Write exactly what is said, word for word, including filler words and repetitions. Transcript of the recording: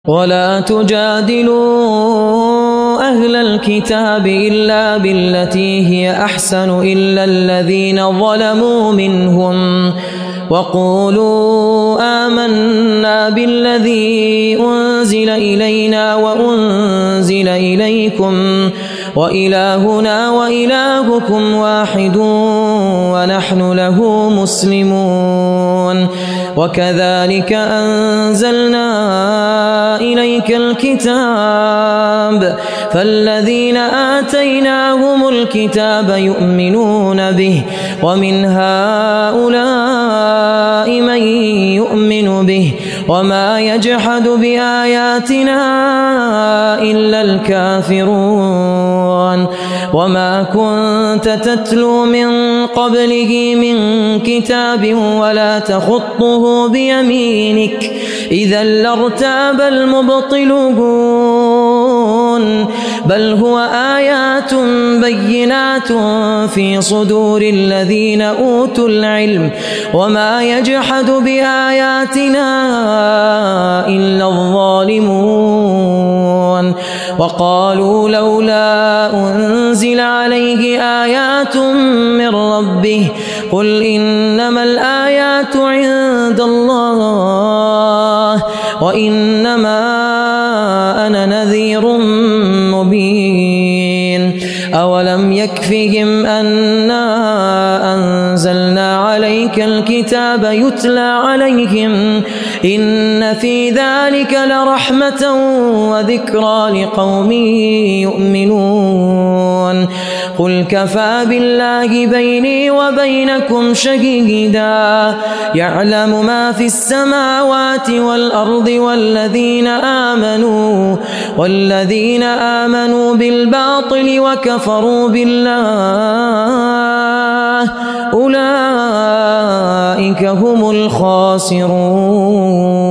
ولا تجادلوا أهل الكتاب إلا بالتي هي أحسن إلا الذين ظلموا منهم وقولوا آمنا بالذي أنزل إلينا وأنزل إليكم وإلهنا وإلهكم واحد ونحن له مسلمون وكذلك أنزلنا إليك الكتاب فالذين آتيناهم الكتاب يؤمنون به ومن هؤلاء من يؤمن به وما يجحد بآياتنا إلا الكافرون وما كنت تتلو من قبله من كتاب ولا تخطه بيمينك إذا لارتاب المبطلون بل هو آيات بينات في صدور الذين أوتوا العلم وما يجحد بآياتنا إلا الظالمون وقالوا لولا أنزل عليه آيات من ربه قل إنما الآيات عند الله وإنما أنا نذير مبين أولم يكفهم أنا أنزلنا عليك الكتاب يتلى عليهم إن في ذلك لرحمة وذكرى لقوم يؤمنون قل كفى بالله بيني وبينكم شهيدا يعلم ما في السماوات والأرض والذين آمنوا والذين آمنوا بالباطل وكفروا بالله أولئك هم الخاسرون.